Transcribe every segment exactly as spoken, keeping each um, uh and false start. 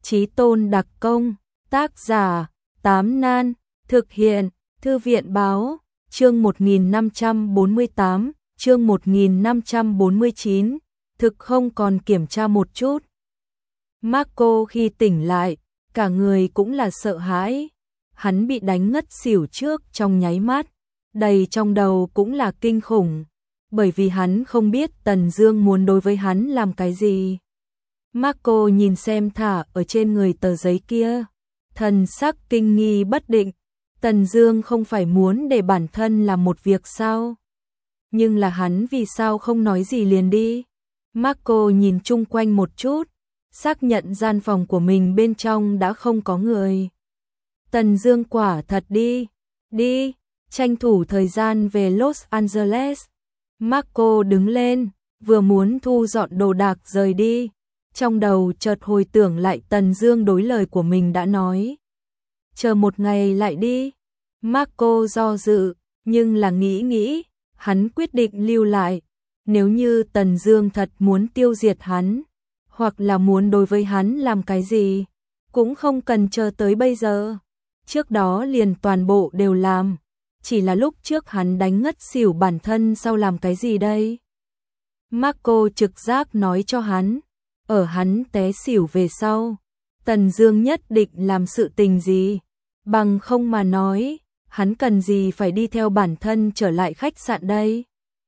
Chí Tôn đặc công, tác giả, Tám Nan, thực hiện, Thư viện báo, chương một nghìn năm trăm bốn mươi tám, chương một nghìn năm trăm bốn mươi chín, thực không còn kiểm tra một chút. Marco khi tỉnh lại, cả người cũng là sợ hãi, hắn bị đánh ngất xỉu trước trong nháy mắt, đầy trong đầu cũng là kinh khủng, bởi vì hắn không biết Tần Dương muốn đối với hắn làm cái gì. Marco nhìn xem thả ở trên người tờ giấy kia, thần sắc kinh nghi bất định, Tần Dương không phải muốn để bản thân làm một việc sao? Nhưng là hắn vì sao không nói gì liền đi? Marco nhìn chung quanh một chút, xác nhận gian phòng của mình bên trong đã không có người. Tần Dương quả thật đi, đi, tranh thủ thời gian về Los Angeles. Marco đứng lên, vừa muốn thu dọn đồ đạc rời đi, trong đầu chợt hồi tưởng lại Tần Dương đối lời của mình đã nói. Chờ một ngày lại đi. Marco do dự, nhưng là nghĩ nghĩ, hắn quyết định lưu lại. Nếu như Tần Dương thật muốn tiêu diệt hắn, hoặc là muốn đối với hắn làm cái gì, cũng không cần chờ tới bây giờ. Trước đó liền toàn bộ đều làm, chỉ là lúc trước hắn đánh ngất xỉu bản thân sau làm cái gì đây? Marco trực giác nói cho hắn, ở hắn té xỉu về sau, Tần Dương nhất định làm sự tình gì, bằng không mà nói, hắn cần gì phải đi theo bản thân trở lại khách sạn đây?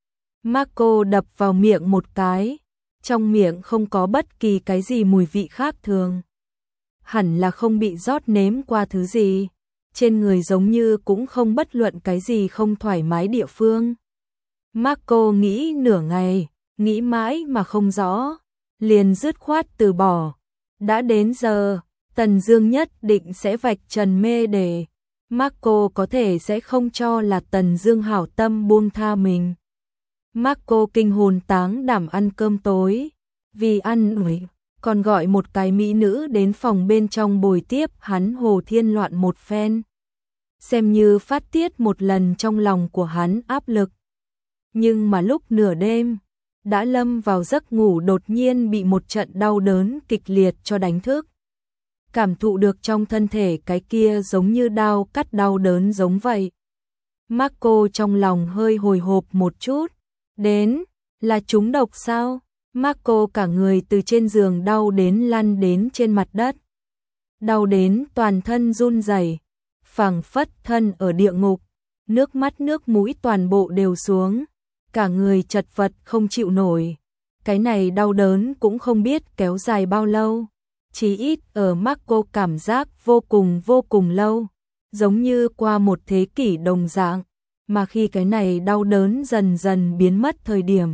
Marco đập vào miệng một cái, trong miệng không có bất kỳ cái gì mùi vị khác thường. Hẳn là không bị rót nếm qua thứ gì, trên người giống như cũng không bất luận cái gì không thoải mái địa phương. Marco nghĩ nửa ngày, nghĩ mãi mà không rõ, liền dứt khoát từ bỏ. Đã đến giờ, Tần Dương nhất định sẽ vạch trần mê để Marco có thể sẽ không cho là Tần Dương hảo tâm buông tha mình. Marco kinh hồn táng đảm ăn cơm tối, vì ăn ủi, còn gọi một cái mỹ nữ đến phòng bên trong bồi tiếp hắn hồ thiên loạn một phen, xem như phát tiết một lần trong lòng của hắn áp lực. Nhưng mà lúc nửa đêm, đã lâm vào giấc ngủ đột nhiên bị một trận đau đớn kịch liệt cho đánh thức. Cảm thụ được trong thân thể cái kia giống như đau cắt đau đớn giống vậy. Marco trong lòng hơi hồi hộp một chút, đến, là trúng độc sao? Marco cả người từ trên giường đau đến lăn đến trên mặt đất. Đau đến toàn thân run rẩy, phảng phất thân ở địa ngục, nước mắt nước mũi toàn bộ đều xuống, cả người chật vật không chịu nổi. Cái này đau đớn cũng không biết kéo dài bao lâu, chí ít ở Marco cảm giác vô cùng vô cùng lâu, giống như qua một thế kỷ đồng dạng, mà khi cái này đau đớn dần dần biến mất thời điểm,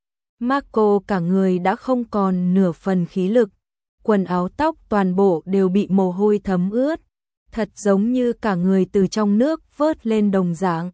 Marco cả người đã không còn nửa phần khí lực, quần áo tóc toàn bộ đều bị mồ hôi thấm ướt, thật giống như cả người từ trong nước vớt lên đồng dạng.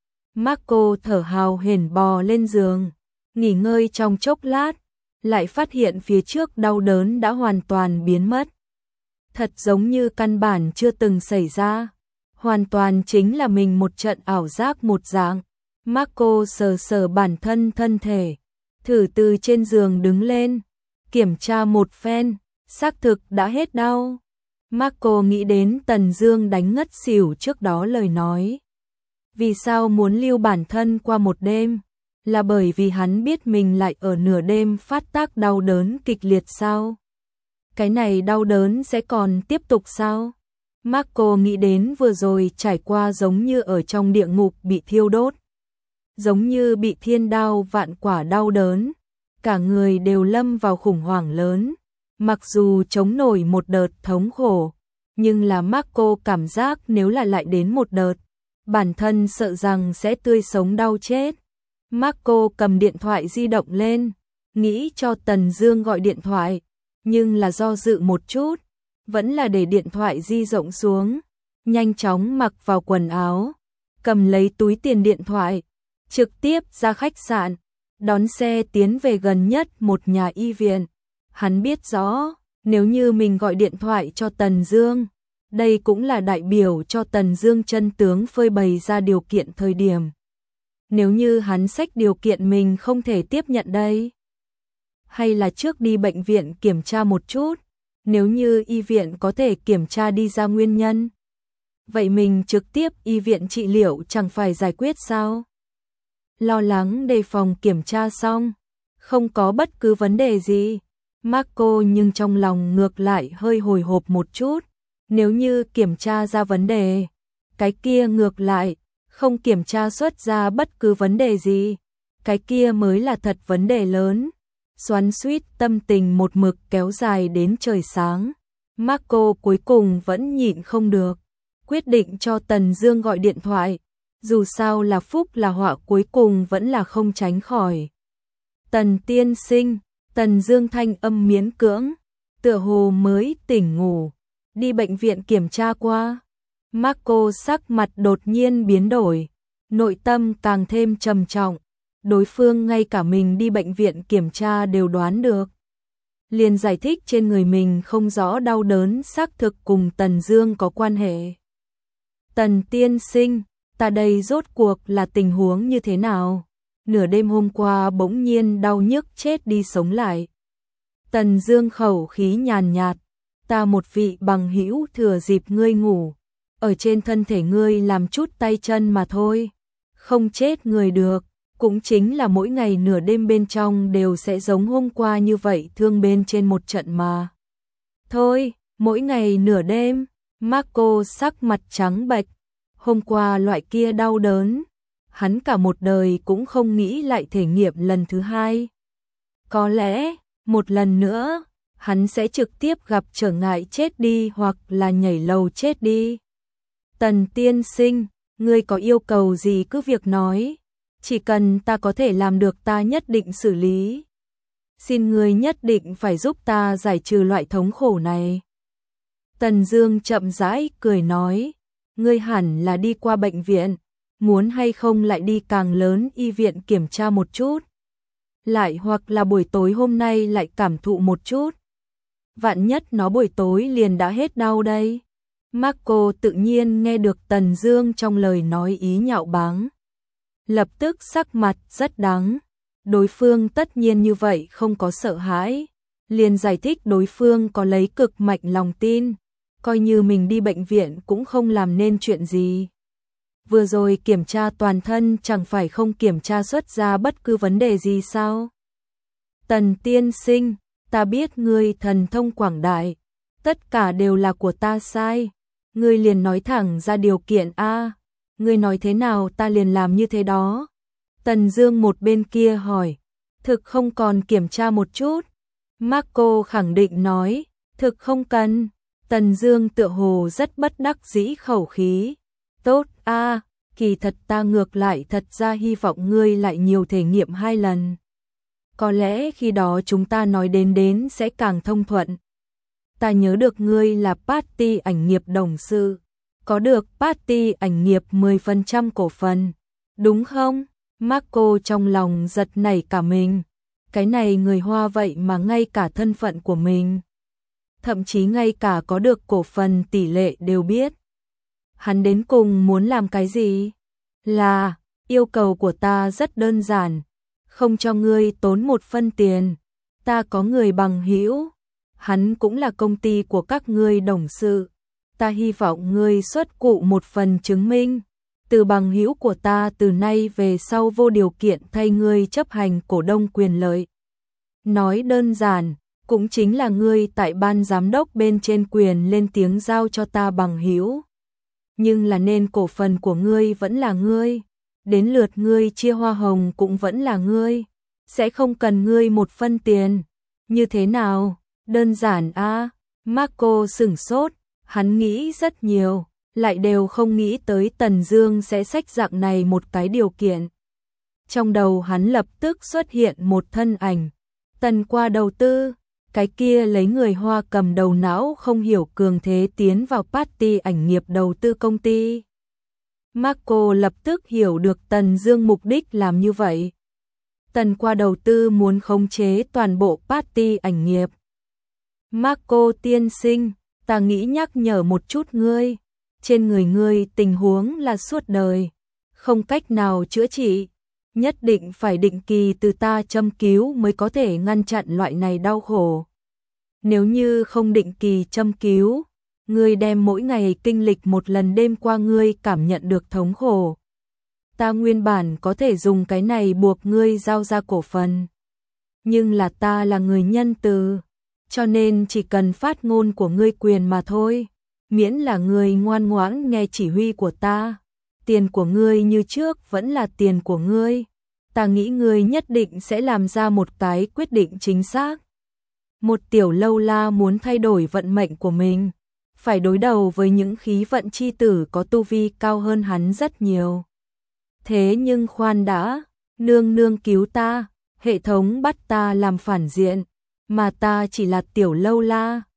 Marco thở hào hển bò lên giường, nghỉ ngơi trong chốc lát, lại phát hiện phía trước đau đớn đã hoàn toàn biến mất. Thật giống như căn bản chưa từng xảy ra, hoàn toàn chính là mình một trận ảo giác một dạng. Marco sờ sờ bản thân thân thể, thử từ trên giường đứng lên, kiểm tra một phen, xác thực đã hết đau. Marco nghĩ đến Tần Dương đánh ngất xỉu trước đó lời nói. Vì sao muốn lưu bản thân qua một đêm? Là bởi vì hắn biết mình lại ở nửa đêm phát tác đau đớn kịch liệt sao? Cái này đau đớn sẽ còn tiếp tục sao? Marco nghĩ đến vừa rồi trải qua giống như ở trong địa ngục bị thiêu đốt, giống như bị thiên đao vạn quả đau đớn, cả người đều lâm vào khủng hoảng lớn. Mặc dù chống nổi một đợt thống khổ, nhưng là Marco cảm giác nếu là lại đến một đợt, bản thân sợ rằng sẽ tươi sống đau chết. Marco cầm điện thoại di động lên, nghĩ cho Tần Dương gọi điện thoại, nhưng là do dự một chút, vẫn là để điện thoại di động xuống, nhanh chóng mặc vào quần áo, cầm lấy túi tiền điện thoại, trực tiếp ra khách sạn, đón xe tiến về gần nhất một nhà y viện. Hắn biết rõ, nếu như mình gọi điện thoại cho Tần Dương, đây cũng là đại biểu cho Tần Dương chân tướng phơi bày ra điều kiện thời điểm. Nếu như hắn xách điều kiện mình không thể tiếp nhận đây, hay là trước đi bệnh viện kiểm tra một chút, Nếu như y viện có thể kiểm tra đi ra nguyên nhân, vậy mình trực tiếp y viện trị liệu chẳng phải giải quyết sao? Lo lắng đề phòng kiểm tra xong, không có bất cứ vấn đề gì. Marco nhưng trong lòng ngược lại hơi hồi hộp một chút, nếu như kiểm tra ra vấn đề, cái kia ngược lại, không kiểm tra xuất ra bất cứ vấn đề gì, cái kia mới là thật vấn đề lớn. Xoắn xuýt tâm tình một mực kéo dài đến trời sáng, Marco cuối cùng vẫn nhịn không được, quyết định cho Tần Dương gọi điện thoại, dù sao là phúc là họa cuối cùng vẫn là không tránh khỏi. Tần tiên sinh, Tần Dương thanh âm miễn cưỡng, tựa hồ mới tỉnh ngủ, đi bệnh viện kiểm tra qua. Marco sắc mặt đột nhiên biến đổi, nội tâm càng thêm trầm trọng, đối phương ngay cả mình đi bệnh viện kiểm tra đều đoán được. Liền giải thích trên người mình không rõ đau đớn xác thực cùng Tần Dương có quan hệ. Tần tiên sinh, ta đây rốt cuộc là tình huống như thế nào? Nửa đêm hôm qua bỗng nhiên đau nhức chết đi sống lại. Tần Dương khẩu khí nhàn nhạt, ta một vị bằng hữu thừa dịp ngươi ngủ, ở trên thân thể ngươi làm chút tay chân mà thôi, không chết người được, cũng chính là mỗi ngày nửa đêm bên trong đều sẽ giống hôm qua như vậy thương bên trên một trận mà. Thôi, mỗi ngày nửa đêm, Marco sắc mặt trắng bệch, hôm qua loại kia đau đớn, hắn cả một đời cũng không nghĩ lại thể nghiệm lần thứ hai. Có lẽ, một lần nữa, hắn sẽ trực tiếp gặp trở ngại chết đi hoặc là nhảy lầu chết đi. Tần tiên sinh, ngươi có yêu cầu gì cứ việc nói, chỉ cần ta có thể làm được ta nhất định xử lý. Xin ngươi nhất định phải giúp ta giải trừ loại thống khổ này. Tần Dương chậm rãi cười nói, ngươi hẳn là đi qua bệnh viện, muốn hay không lại đi càng lớn y viện kiểm tra một chút. Lại hoặc là buổi tối hôm nay lại cảm thụ một chút. Vạn nhất nó buổi tối liền đã hết đau đây. Marco tự nhiên nghe được Tần Dương trong lời nói ý nhạo báng, lập tức sắc mặt rất đắng. Đối phương tất nhiên như vậy không có sợ hãi, liền giải thích đối phương có lấy cực mạnh lòng tin, coi như mình đi bệnh viện cũng không làm nên chuyện gì. Vừa rồi kiểm tra toàn thân chẳng phải không kiểm tra xuất ra bất cứ vấn đề gì sao? Tần tiên sinh, ta biết ngươi thần thông quảng đại, tất cả đều là của ta sai, ngươi liền nói thẳng ra điều kiện a, ngươi nói thế nào ta liền làm như thế đó. Tần Dương một bên kia hỏi, thực không còn kiểm tra một chút? Marco khẳng định nói, thực không cần. Tần Dương tựa hồ rất bất đắc dĩ khẩu khí, tốt a, kỳ thật ta ngược lại thật ra hy vọng ngươi lại nhiều thể nghiệm hai lần. Có lẽ khi đó chúng ta nói đến đến sẽ càng thông thuận. Ta nhớ được ngươi là Party ảnh nghiệp đồng sự, có được Party ảnh nghiệp mười phần trăm cổ phần, đúng không? Marco trong lòng giật nảy cả mình, cái này người Hoa vậy mà ngay cả thân phận của mình, thậm chí ngay cả có được cổ phần tỷ lệ đều biết. Hắn đến cùng muốn làm cái gì? Là, yêu cầu của ta rất đơn giản, không cho ngươi tốn một phân tiền. Ta có người bằng hữu, hắn cũng là công ty của các ngươi đồng sự. Ta hy vọng ngươi xuất cụ một phần chứng minh, từ bằng hữu của ta từ nay về sau vô điều kiện thay ngươi chấp hành cổ đông quyền lợi. Nói đơn giản, cũng chính là ngươi tại ban giám đốc bên trên quyền lên tiếng giao cho ta bằng hữu. Nhưng là nên cổ phần của ngươi vẫn là ngươi, đến lượt ngươi chia hoa hồng cũng vẫn là ngươi, sẽ không cần ngươi một phân tiền. Như thế nào? Đơn giản a. À? Marco sửng sốt, hắn nghĩ rất nhiều, lại đều không nghĩ tới Tần Dương sẽ xách dạng này một cái điều kiện. Trong đầu hắn lập tức xuất hiện một thân ảnh, Tần Qua đầu tư, cái kia lấy người Hoa cầm đầu não không hiểu cường thế tiến vào Party ảnh nghiệp đầu tư công ty. Marco lập tức hiểu được Tần Dương mục đích làm như vậy. Tần Qua đầu tư muốn khống chế toàn bộ Party ảnh nghiệp. Marco tiên sinh, ta nghĩ nhắc nhở một chút ngươi, trên người ngươi tình huống là suốt đời, không cách nào chữa trị, nhất định phải định kỳ từ ta châm cứu mới có thể ngăn chặn loại này đau khổ. Nếu như không định kỳ châm cứu, ngươi đem mỗi ngày kinh lịch một lần đêm qua ngươi cảm nhận được thống khổ. Ta nguyên bản có thể dùng cái này buộc ngươi giao ra cổ phần. Nhưng là ta là người nhân từ, cho nên chỉ cần phát ngôn của ngươi quyền mà thôi. Miễn là ngươi ngoan ngoãn nghe chỉ huy của ta. Tiền của ngươi như trước vẫn là tiền của ngươi. Ta nghĩ ngươi nhất định sẽ làm ra một cái quyết định chính xác. Một tiểu lâu la muốn thay đổi vận mệnh của mình, phải đối đầu với những khí vận chi tử có tu vi cao hơn hắn rất nhiều. Thế nhưng khoan đã, nương nương cứu ta, hệ thống bắt ta làm phản diện, mà ta chỉ là tiểu lâu la,